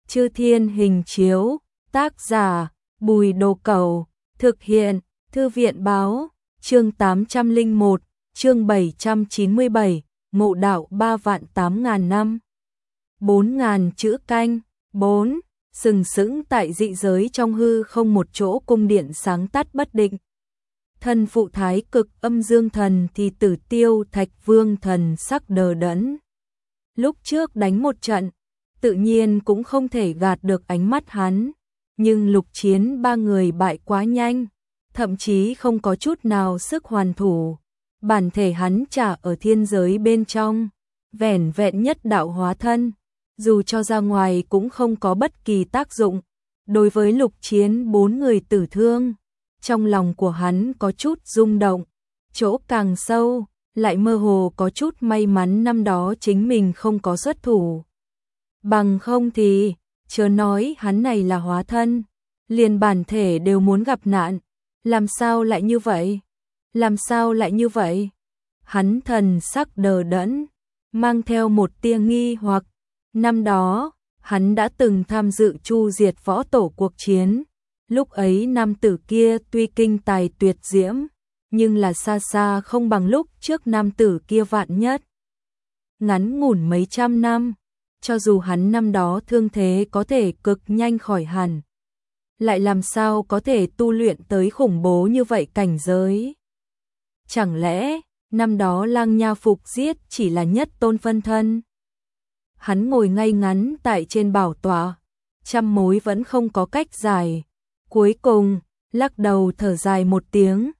Chư Thiên Hình Chiếu, tác giả Bùi Đồ Cẩu, thực hiện Thư viện Báo, chương 801, chương 797, Ngộ Đạo 3.800.000 năm. 4.000 chữ canh. 4. Sừng sững tại dị giới trong hư không một chỗ cung điện sáng tắt bất định. Thần phụ thái cực âm dương thần thì Tử Tiêu Thạch Vương thần sắc đờ đẫn. Lúc trước đánh một trận, tự nhiên cũng không thể gạt được ánh mắt hắn, nhưng Lục Chiến ba người bại quá nhanh, thậm chí không có chút nào sức hoàn thủ. Bản thể hắn chả ở thiên giới bên trong, vẻn vẹn nhất đạo hóa thân, dù cho ra ngoài cũng không có bất kỳ tác dụng. Đối với Lục Chiến 4 người tử thương, trong lòng của hắn có chút rung động, chỗ càng sâu, lại mơ hồ có chút may mắn năm đó chính mình không có xuất thủ. Bằng không thì, chớ nói hắn này là hóa thân, liền bản thể đều muốn gặp nạn. Làm sao lại như vậy? Làm sao lại như vậy? Hắn thần sắc đờ đẫn, mang theo một tia nghi hoặc. Năm đó, hắn đã từng tham dự chu diệt võ tổ cuộc chiến. Lúc ấy nam tử kia tuy kinh tài tuyệt diễm, nhưng là xa xa không bằng lúc trước nam tử kia vạn nhất. Ngắn ngủn mấy trăm năm, cho dù hắn năm đó thương thế có thể cực nhanh khỏi hẳn, lại làm sao có thể tu luyện tới khủng bố như vậy cảnh giới? Chẳng lẽ, năm đó Lang Nha phục giết chỉ là nhất tôn phân thân? Hắn ngồi ngay ngắn tại trên bảo tọa, trăm mối vẫn không có cách giải. Cuối cùng, lắc đầu thở dài một tiếng.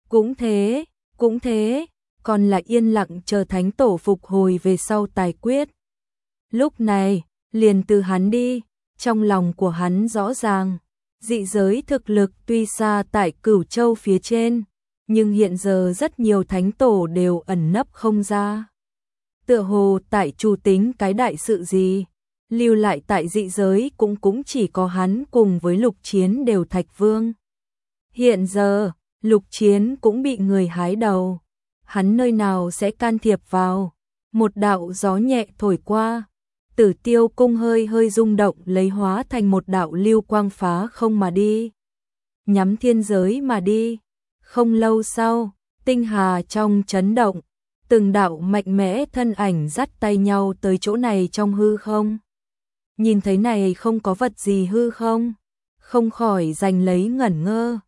Cũng thế, còn lại yên lặng chờ thánh tổ phục hồi về sau tài quyết. Lúc này, liền từ hắn đi, trong lòng của hắn rõ ràng, dị giới thực lực tuy xa tại Cửu Châu phía trên, nhưng hiện giờ rất nhiều thánh tổ đều ẩn nấp không ra. Tựa hồ tại chủ tính cái đại sự gì, lưu lại tại dị giới cũng chỉ có hắn cùng với Lục Chiến đều Thạch Vương. Hiện giờ, Lục Chiến cũng bị người hái đầu, hắn nơi nào sẽ can thiệp vào? Một đạo gió nhẹ thổi qua, Tử Tiêu cung hơi hơi rung động lấy hóa thành một đạo lưu quang phá không mà đi, nhắm thiên giới mà đi. Không lâu sau, tinh hà trong chấn động, từng đạo mạnh mẽ thân ảnh dắt tay nhau tới chỗ này trong hư không. Nhìn thấy này không có vật gì hư không, không khỏi giành lấy ngẩn ngơ.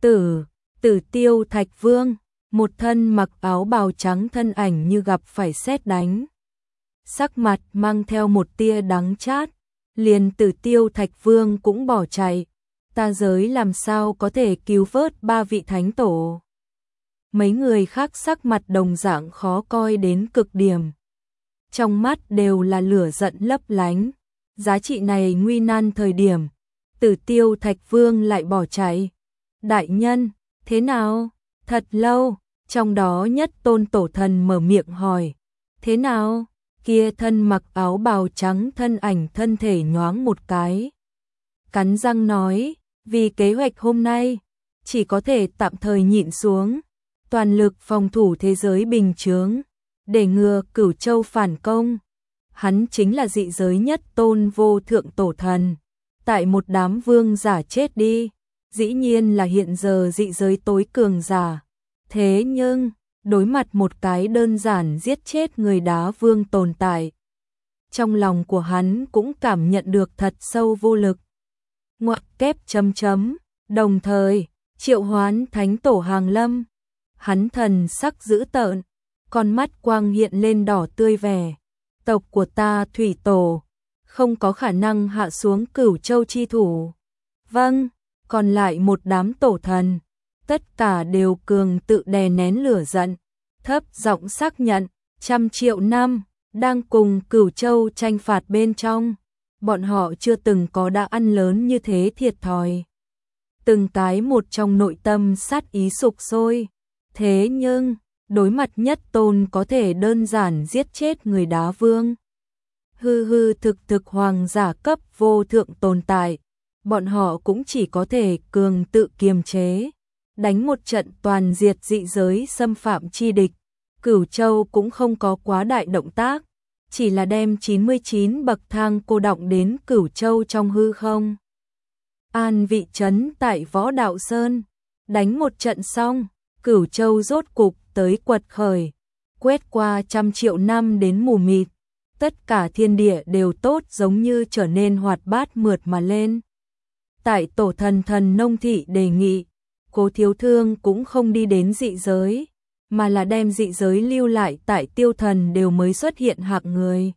Tử Tiêu Thạch Vương, một thân mặc áo bào trắng thân ảnh như gặp phải sét đánh. Sắc mặt mang theo một tia đắng chát, liền Tử Tiêu Thạch Vương cũng bỏ chạy. Ta giới làm sao có thể cứu vớt 3 vị thánh tổ? Mấy người khác sắc mặt đồng dạng khó coi đến cực điểm. Trong mắt đều là lửa giận lấp lánh. Giá trị này nguy nan thời điểm, Tử Tiêu Thạch Vương lại bỏ chạy. Đại nhân, thế nào? Thật lâu, trong đó nhất tôn tổ thần mở miệng hỏi. Thế nào? Kia thân mặc áo bào trắng thân ảnh thân thể nhoáng một cái. Cắn răng nói, vì kế hoạch hôm nay, chỉ có thể tạm thời nhịn xuống, toàn lực phòng thủ thế giới bình chướng, để ngừa Cửu Châu phản công. Hắn chính là dị giới nhất tôn vô thượng tổ thần, tại một đám vương giả chết đi, dĩ nhiên là hiện giờ dị giới tối cường giả. Thế nhưng, đối mặt một cái đơn giản giết chết người đá vương tồn tại, trong lòng của hắn cũng cảm nhận được thật sâu vô lực. Ngoặc kép chấm chấm, đồng thời, triệu hoán thánh tổ hàng lâm. Hắn thần sắc dữ tợn, con mắt quang hiện lên đỏ tươi vẻ. Tộc của ta thủy tổ, không có khả năng hạ xuống Cửu Châu chi thủ. Vâng, còn lại một đám tổ thần, tất cả đều cường tự đè nén lửa giận, thấp giọng xác nhận, 100 triệu năm, đang cùng Cửu Châu tranh phạt bên trong. Bọn họ chưa từng có đã ăn lớn như thế thiệt thòi. Từng cái một trong nội tâm sát ý sục sôi. Thế nhưng, đối mặt nhất tôn có thể đơn giản giết chết người đá vương, hư thực hoàng giả cấp vô thượng tồn tại, bọn họ cũng chỉ có thể cường tự kiềm chế, đánh một trận toàn diệt dị giới xâm phạm chi địch. Cửu Châu cũng không có quá đại động tác, chỉ là đem 99 bậc thang cô đọng đến Cửu Châu trong hư không. An vị trấn tại Võ Đạo Sơn, đánh một trận xong, Cửu Châu rốt cục tới quật khởi, quét qua trăm triệu năm đến mù mịt, tất cả thiên địa đều tốt giống như trở nên hoạt bát mượt mà lên. Tại tổ thần thần nông thị đề nghị, Cố Thiếu Thương cũng không đi đến dị giới, mà là đem dị giới lưu lại tại Tiêu Thần đều mới xuất hiện hạng người.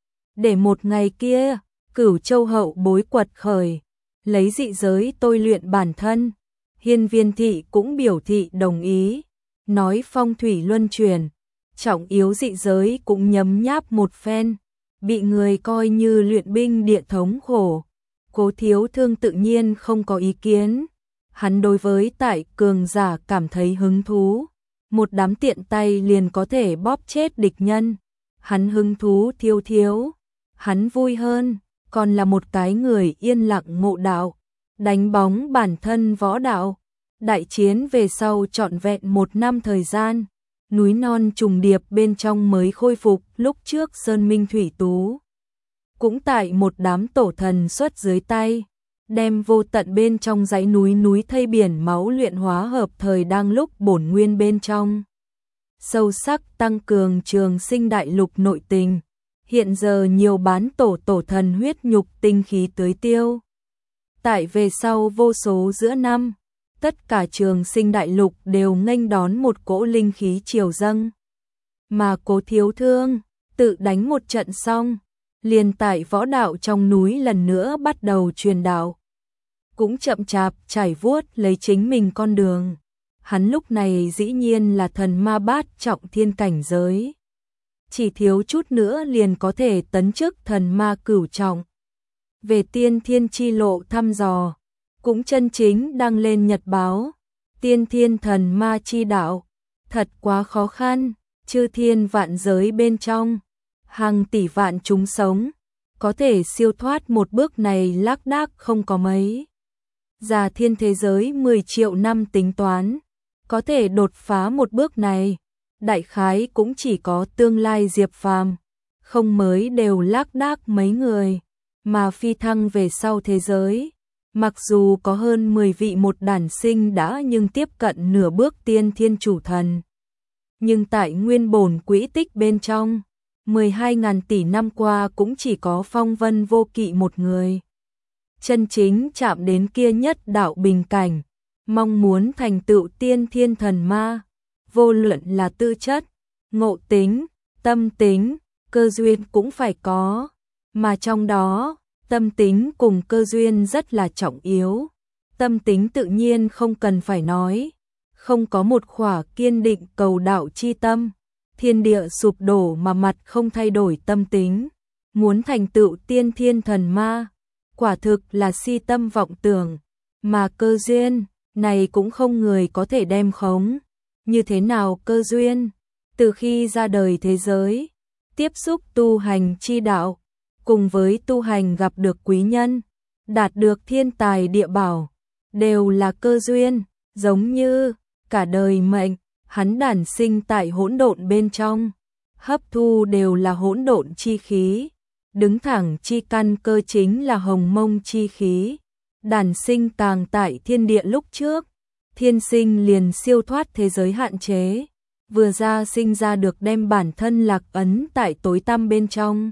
Để một ngày kia, Cửu Châu hậu bối quật khởi, lấy dị giới tôi luyện bản thân. Hiên Viên thị cũng biểu thị đồng ý, nói phong thủy luân chuyển, trọng yếu dị giới cũng nhấm nháp một phen, bị người coi như luyện binh địa thống khổ. Cố Thiếu Thương tự nhiên không có ý kiến, hắn đối với tại cường giả cảm thấy hứng thú, một đám tiện tay liền có thể bóp chết địch nhân, hắn hứng thú thiếu, hắn vui hơn, còn là một cái người yên lặng ngộ đạo, đánh bóng bản thân võ đạo. Đại chiến về sau trọn vẹn 1 năm thời gian, núi non trùng điệp bên trong mới khôi phục lúc trước sơn minh thủy tú. Cũng tại một đám tổ thần xuất dưới tay, đem vô tận bên trong dãy núi thây biển máu luyện hóa hợp thời đang lúc bổn nguyên bên trong. Sâu sắc tăng cường Trường Sinh đại lục nội tình, hiện giờ nhiều bán tổ thần huyết nhục tinh khí tưới tiêu. Tại về sau vô số giữa năm, tất cả Trường Sinh đại lục đều nghênh đón một cỗ linh khí triều dâng. Mà Cố Thiếu Thương, tự đánh một trận xong, liền tại võ đạo trong núi lần nữa bắt đầu truyền đạo. Cũng chậm chạp trải vuốt lấy chính mình con đường. Hắn lúc này dĩ nhiên là thần ma bát trọng thiên cảnh giới. Chỉ thiếu chút nữa liền có thể tấn chức thần ma cửu trọng. Về tiên thiên chi lộ thăm dò, cũng chân chính đăng lên nhật báo. Tiên thiên thần ma chi đạo, thật quá khó khăn, chư thiên vạn giới bên trong, hàng tỷ vạn chúng sống, có thể siêu thoát một bước này lác đác không có mấy. Già thiên thế giới 10 triệu năm tính toán, có thể đột phá một bước này, đại khái cũng chỉ có tương lai Diệp Phàm, không mới đều lác đác mấy người, mà phi thăng về sau thế giới. Mặc dù có hơn 10 vị một đản sinh đã nhưng tiếp cận nửa bước tiên thiên chủ thần. Nhưng tại nguyên bổn quỹ tích bên trong, 12.000 tỷ năm qua cũng chỉ có Phong Vân Vô Kỵ một người. Chân chính chạm đến kia nhất đạo bình cảnh, mong muốn thành tựu tiên thiên thần ma, vô luận là tư chất, ngộ tính, tâm tính, cơ duyên cũng phải có, mà trong đó, tâm tính cùng cơ duyên rất là trọng yếu. Tâm tính tự nhiên không cần phải nói, không có một khỏa kiên định cầu đạo chi tâm, thiên địa sụp đổ mà mặt không thay đổi tâm tính, muốn thành tựu tiên thiên thần ma, quả thực là si tâm vọng tưởng, mà cơ duyên này cũng không người có thể đem khống. Như thế nào cơ duyên? Từ khi ra đời thế giới, tiếp xúc tu hành chi đạo, cùng với tu hành gặp được quý nhân, đạt được thiên tài địa bảo, đều là cơ duyên, giống như cả đời mệnh, hắn đản sinh tại hỗn độn bên trong, hấp thu đều là hỗn độn chi khí, đứng thẳng chi căn cơ chính là hồng mông chi khí, đản sinh tàng tại thiên địa lúc trước, thiên sinh liền siêu thoát thế giới hạn chế, vừa ra sinh ra được đem bản thân lạc ấn tại tối tăm bên trong.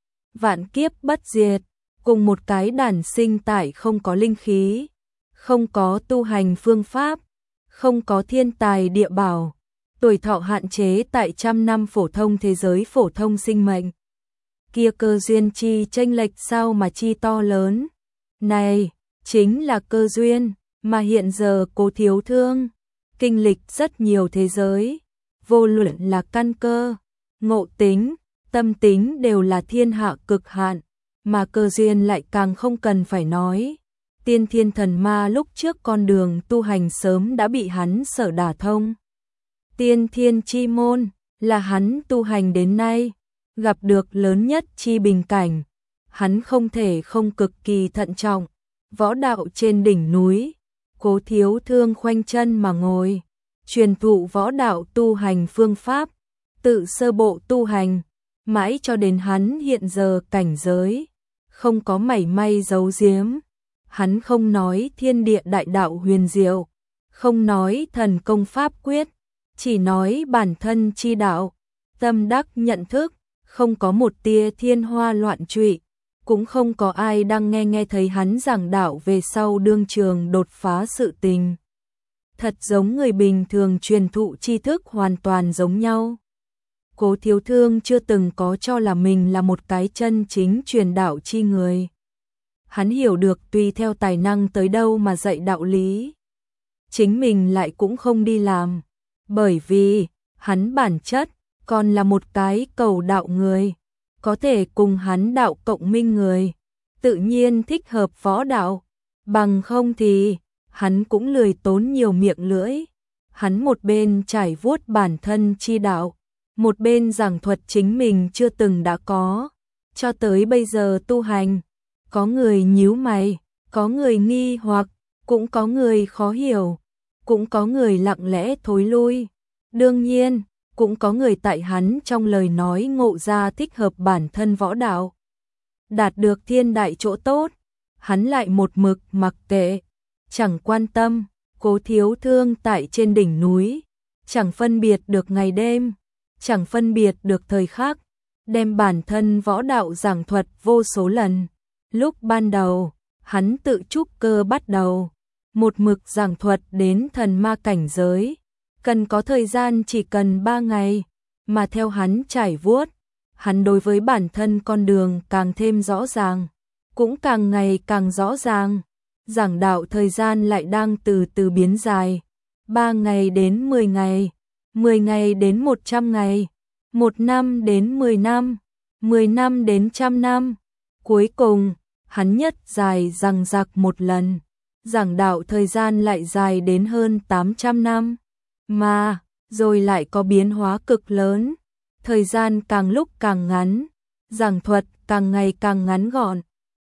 Vạn kiếp bất diệt, cùng một cái đản sinh tại không có linh khí, không có tu hành phương pháp, không có thiên tài địa bảo, tuổi thọ hạn chế tại 100 năm phổ thông thế giới phổ thông sinh mệnh. Kia cơ duyên chi chênh lệch sao mà chi to lớn. Này, chính là cơ duyên mà hiện giờ Cố Thiếu Thương kinh lịch rất nhiều thế giới, vô luận là căn cơ, ngộ tính, tâm tính đều là thiên hạ cực hạn, mà cơ duyên lại càng không cần phải nói. Tiên thiên thần ma lúc trước con đường tu hành sớm đã bị hắn sở đả thông. Tiên thiên chi môn là hắn tu hành đến nay, gặp được lớn nhất chi bình cảnh. Hắn không thể không cực kỳ thận trọng. Võ đạo trên đỉnh núi, Cố Thiếu Thương khoanh chân mà ngồi, truyền thụ võ đạo tu hành phương pháp, tự sơ bộ tu hành, mãi cho đến hắn hiện giờ cảnh giới, không có mảy may giấu giếm. Hắn không nói thiên địa đại đạo huyền diệu, không nói thần công pháp quyết, chỉ nói bản thân chi đạo, tâm đắc nhận thức, không có một tia thiên hoa loạn trụy, cũng không có ai đang nghe thấy hắn giảng đạo về sau đương trường đột phá sự tình. Thật giống người bình thường truyền thụ tri thức hoàn toàn giống nhau. Cố Thiếu Thương chưa từng có cho là mình là một cái chân chính truyền đạo chi người. Hắn hiểu được tùy theo tài năng tới đâu mà dạy đạo lý. Chính mình lại cũng không đi làm, bởi vì hắn bản chất còn là một cái cầu đạo người, có thể cùng hắn đạo cộng minh người, tự nhiên thích hợp võ đạo, bằng không thì hắn cũng lười tốn nhiều miệng lưỡi. Hắn một bên trải vuốt bản thân chi đạo, một bên giảng thuật chính mình chưa từng đã có, cho tới bây giờ tu hành. Có người nhíu mày, có người nghi hoặc, cũng có người khó hiểu, cũng có người lặng lẽ thối lui. Đương nhiên, cũng có người tại hắn trong lời nói ngộ ra thích hợp bản thân võ đạo. Đạt được thiên đại chỗ tốt, hắn lại một mực mặc kệ, chẳng quan tâm. Cố Thiếu Thương tại trên đỉnh núi, chẳng phân biệt được ngày đêm, chẳng phân biệt được thời khắc, đem bản thân võ đạo giảng thuật vô số lần. Lúc ban đầu, hắn tự trúc cơ bắt đầu, một mực giảng thuật đến thần ma cảnh giới, cần có thời gian chỉ cần 3 ngày, mà theo hắn trải vuốt, hắn đối với bản thân con đường càng thêm rõ ràng, cũng càng ngày càng rõ ràng. Giảng đạo thời gian lại đang từ từ biến dài, 3 ngày đến 10 ngày, 10 ngày đến 100 ngày, 1 năm đến 10 năm, 10 năm đến 100 năm. Cuối cùng, hắn nhất dài dằng dặc một lần, giảng đạo thời gian lại dài đến hơn 800 năm, mà rồi lại có biến hóa cực lớn, thời gian càng lúc càng ngắn, giảng thuật càng ngày càng ngắn gọn,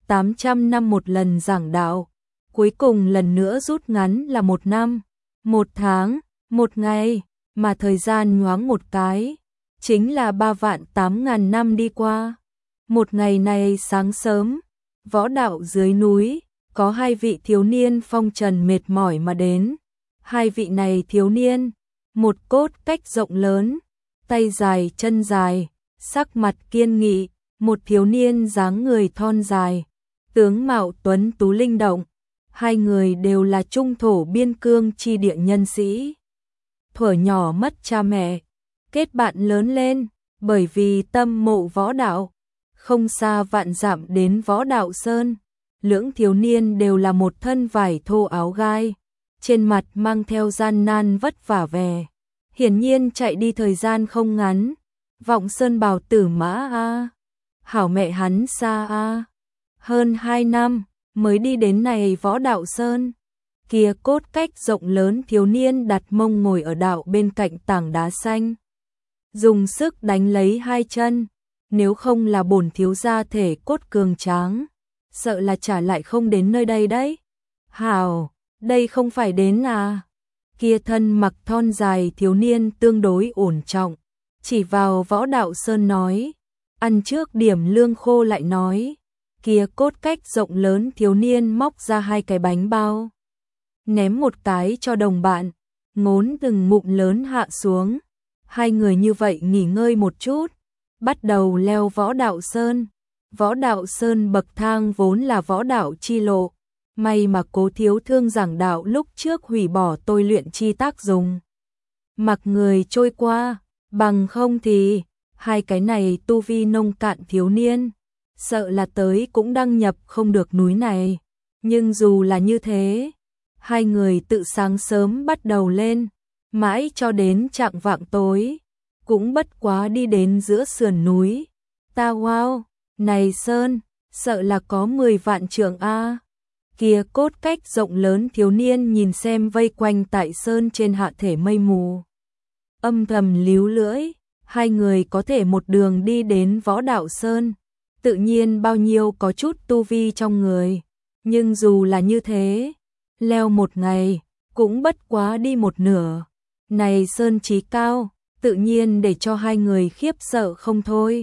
800 năm một lần giảng đạo, cuối cùng lần nữa rút ngắn là 1 năm, 1 tháng, 1 ngày, mà thời gian nhoáng một cái, chính là 3.800.000 năm đi qua. Một ngày này sáng sớm, võ đạo dưới núi, có 2 vị thiếu niên phong trần mệt mỏi mà đến. 2 vị này thiếu niên, một cốt cách rộng lớn, tay dài chân dài, sắc mặt kiên nghị, một thiếu niên dáng người thon dài, tướng mạo tuấn tú linh động. 2 người đều là trung thổ biên cương chi địa nhân sĩ. Thuở nhỏ mất cha mẹ, kết bạn lớn lên, bởi vì tâm mộ võ đạo, không xa vạn dặm đến Võ Đạo Sơn. Lưỡng thiếu niên đều là một thân vải thô áo gai, trên mặt mang theo gian nan vất vả vẻ. Hiển nhiên chạy đi thời gian không ngắn. Vọng Sơn Bào Tử Mã a, hảo mẹ hắn xa a, hơn 2 năm mới đi đến này Võ Đạo Sơn. Kia cốt cách rộng lớn thiếu niên đặt mông ngồi ở đạo bên cạnh tảng đá xanh, dùng sức đánh lấy 2 chân, nếu không là bổn thiếu gia thể cốt cường tráng, sợ là trả lại không đến nơi đây đấy. Hảo, đây không phải đến à? Kia thân mặc thon dài thiếu niên tương đối ổn trọng, chỉ vào Võ Đạo Sơn nói, ăn trước điểm lương khô lại nói. Kia cốt cách rộng lớn thiếu niên móc ra 2 cái bánh bao, ném một cái cho đồng bạn, ngốn từng ngụm lớn hạ xuống. 2 người như vậy nghỉ ngơi một chút, bắt đầu leo Võ Đạo Sơn. Võ Đạo Sơn bậc thang vốn là võ đạo chi lộ, may mà Cố Thiếu Thương giảng đạo lúc trước hủy bỏ tôi luyện chi tác dùng, mặc người trôi qua, bằng không thì 2 cái này tu vi nông cạn thiếu niên, sợ là tới cũng đăng nhập không được núi này. Nhưng dù là như thế, 2 người tự sáng sớm bắt đầu lên, mãi cho đến chạng vạng tối, cũng bất quá đi đến giữa sườn núi. Ta wow, này sơn, sợ là có 10 vạn trượng a. Kia cốt cách rộng lớn thiếu niên nhìn xem vây quanh tại sơn trên hạ thể mây mù, âm thầm líu lưỡi. 2 người có thể một đường đi đến Võ Đạo Sơn, tự nhiên bao nhiêu có chút tu vi trong người, nhưng dù là như thế, leo một ngày cũng bất quá đi một nửa. Này sơn chí cao, tự nhiên để cho 2 người khiếp sợ không thôi.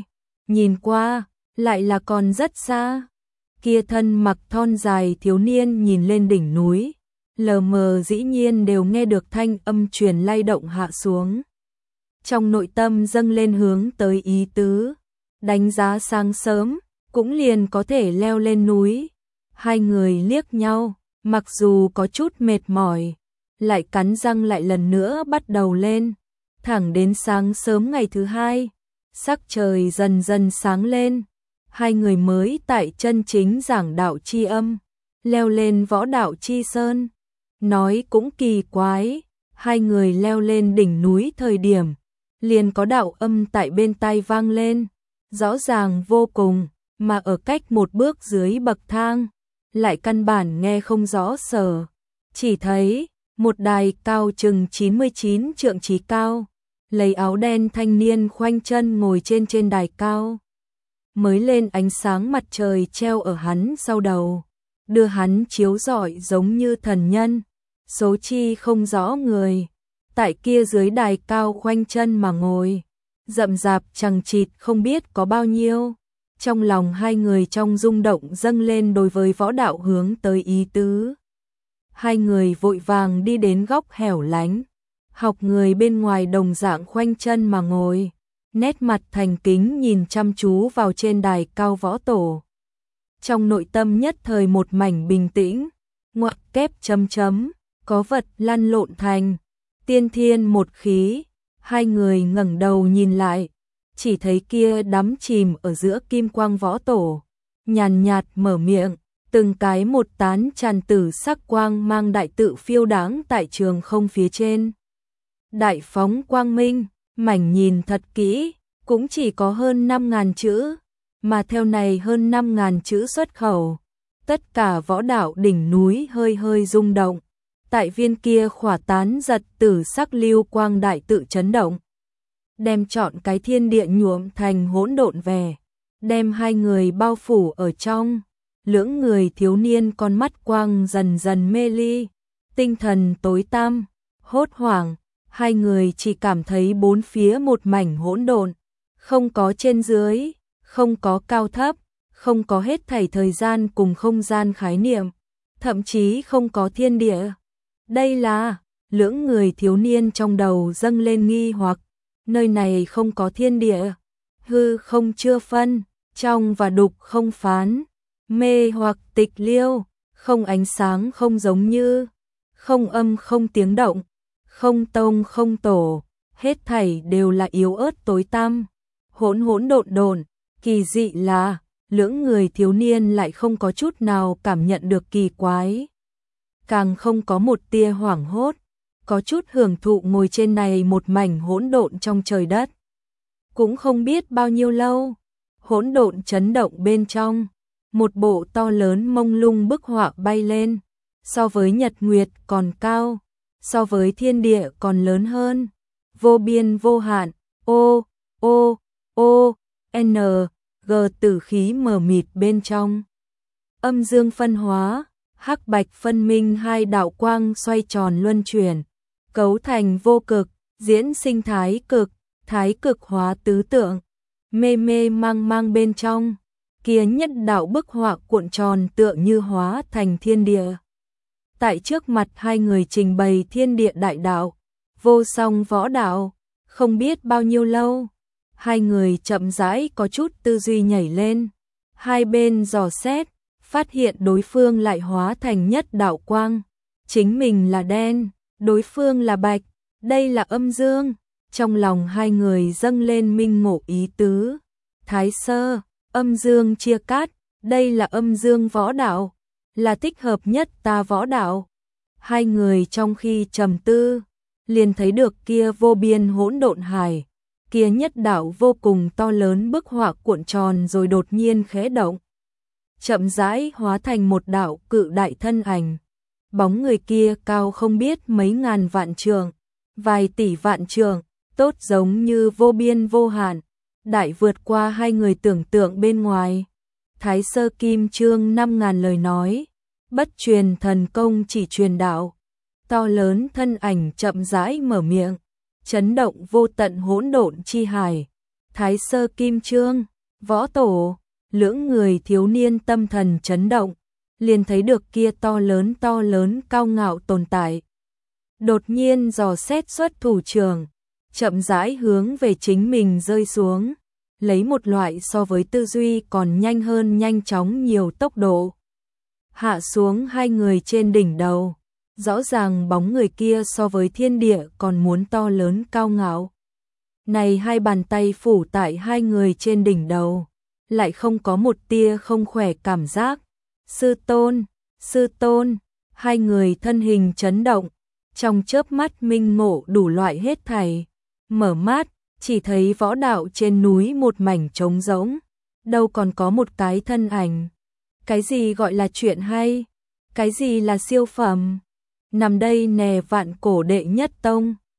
nhìn qua, lại là còn rất xa. Kia thân mặc thon dài thiếu niên nhìn lên đỉnh núi, lờ mờ dĩ nhiên đều nghe được thanh âm truyền lay động hạ xuống. Trong nội tâm dâng lên hướng tới ý tứ, đánh giá sáng sớm, cũng liền có thể leo lên núi. Hai người liếc nhau, mặc dù có chút mệt mỏi, lại cắn răng lại lần nữa bắt đầu lên. Thẳng đến sáng sớm ngày thứ hai, sắc trời dần dần sáng lên, hai người mới tại chân chính giảng đạo chi âm, leo lên võ đạo chi sơn. Nói cũng kỳ quái, hai người leo lên đỉnh núi thời điểm, liền có đạo âm tại bên tai vang lên, rõ ràng vô cùng, mà ở cách một bước dưới bậc thang, lại căn bản nghe không rõ sở. Chỉ thấy, một đài cao chừng 99 trượng trí cao, lấy áo đen thanh niên khoanh chân ngồi trên đài cao. Mới lên ánh sáng mặt trời treo ở hắn sau đầu, đưa hắn chiếu rọi giống như thần nhân, số chi không rõ người. Tại kia dưới đài cao khoanh chân mà ngồi, rậm rạp chằng chịt không biết có bao nhiêu. Trong lòng hai người trong rung động dâng lên đối với võ đạo hướng tới ý tứ. Hai người vội vàng đi đến góc hẻo lánh, học người bên ngoài đồng dạng khoanh chân mà ngồi, nét mặt thành kính nhìn chăm chú vào trên đài cao võ tổ. Trong nội tâm nhất thời một mảnh bình tĩnh, ngoặc kép chấm chấm, có vật lăn lộn thành tiên thiên một khí. Hai người ngẩng đầu nhìn lại, chỉ thấy kia đắm chìm ở giữa kim quang võ tổ, nhàn nhạt mở miệng, từng cái một tán tràn tử sắc quang mang đại tự phiêu đáng tại trường không phía trên. Đại phóng quang minh, mảnh nhìn thật kỹ, cũng chỉ có hơn 5.000 chữ, mà theo này hơn 5.000 chữ xuất khẩu, tất cả võ đạo đỉnh núi hơi hơi rung động. Tại viên kia khỏa tán giật tử sắc lưu quang đại tự chấn động, đem trọn cái thiên địa nhuộm thành hỗn độn vẻ, đem hai người bao phủ ở trong. Lưỡng người thiếu niên con mắt quang dần dần mê ly, tinh thần tối tăm, hốt hoảng, hai người chỉ cảm thấy bốn phía một mảnh hỗn độn, không có trên dưới, không có cao thấp, không có hết thảy thời gian cùng không gian khái niệm, thậm chí không có thiên địa. Đây là, lưỡng người thiếu niên trong đầu dâng lên nghi hoặc, nơi này không có thiên địa, hư không chưa phân, trong và đục không phán, mê hoặc tịch liêu, không ánh sáng không giống như, không âm không tiếng động, không tông không tổ, hết thảy đều là yếu ớt tối tăm, hỗn hỗn độn độn. Kỳ dị là, lưỡng người thiếu niên lại không có chút nào cảm nhận được kỳ quái, càng không có một tia hoảng hốt, có chút hưởng thụ ngồi trên này một mảnh hỗn độn trong trời đất. Cũng không biết bao nhiêu lâu, hỗn độn chấn động bên trong, một bộ to lớn mông lung bức họa bay lên, so với nhật nguyệt còn cao, so với thiên địa còn lớn hơn, vô biên vô hạn, n g tử khí mờ mịt bên trong. Âm dương phân hóa, hắc bạch phân minh hai đạo quang xoay tròn luân chuyển, cấu thành vô cực, diễn sinh thái cực hóa tứ tượng, mê mê mang mang bên trong, kia nhất đạo bức họa cuộn tròn tựa như hóa thành thiên địa. Tại trước mặt hai người trình bày thiên địa đại đạo, vô song võ đạo, không biết bao nhiêu lâu, hai người chậm rãi có chút tư duy nhảy lên, hai bên dò xét, phát hiện đối phương lại hóa thành nhất đạo quang, chính mình là đen, đối phương là bạch, đây là âm dương. Trong lòng hai người dâng lên minh ngộ ý tứ. Thái sơ, âm dương chia cắt, đây là âm dương võ đạo, là thích hợp nhất ta võ đạo. Hai người trong khi trầm tư, liền thấy được kia vô biên hỗn độn hải, kia nhất đạo vô cùng to lớn bức họa cuộn tròn rồi đột nhiên khẽ động, chậm rãi hóa thành một đạo cự đại thân ảnh. Bóng người kia cao không biết mấy ngàn vạn trượng, vài tỷ vạn trượng, tốt giống như vô biên vô hạn, đại vượt qua hai người tưởng tượng bên ngoài. Thái sơ kim chương 5.000 lời nói, bất truyền thần công chỉ truyền đạo. To lớn thân ảnh chậm rãi mở miệng, chấn động vô tận hỗn độn chi hải. Thái sơ kim chương, Võ tổ, lưỡng người thiếu niên tâm thần chấn động, liền thấy được kia to lớn cao ngạo tồn tại. Đột nhiên dò xét xuất thủ trưởng, chậm rãi hướng về chính mình rơi xuống, lấy một loại so với tư duy còn nhanh hơn nhanh chóng nhiều tốc độ. Hạ xuống hai người trên đỉnh đầu, rõ ràng bóng người kia so với thiên địa còn muốn to lớn cao ngạo. Này hai bàn tay phủ tại hai người trên đỉnh đầu, lại không có một tia không khỏe cảm giác. Sư tôn, hai người thân hình chấn động, trong chớp mắt minh ngộ đủ loại hết thảy. Mở mắt, chỉ thấy võ đạo trên núi một mảnh trống rỗng, đâu còn có một cái thân ảnh. Cái gì gọi là chuyện hay? Cái gì là siêu phẩm? Nằm đây nè vạn cổ đệ nhất tông,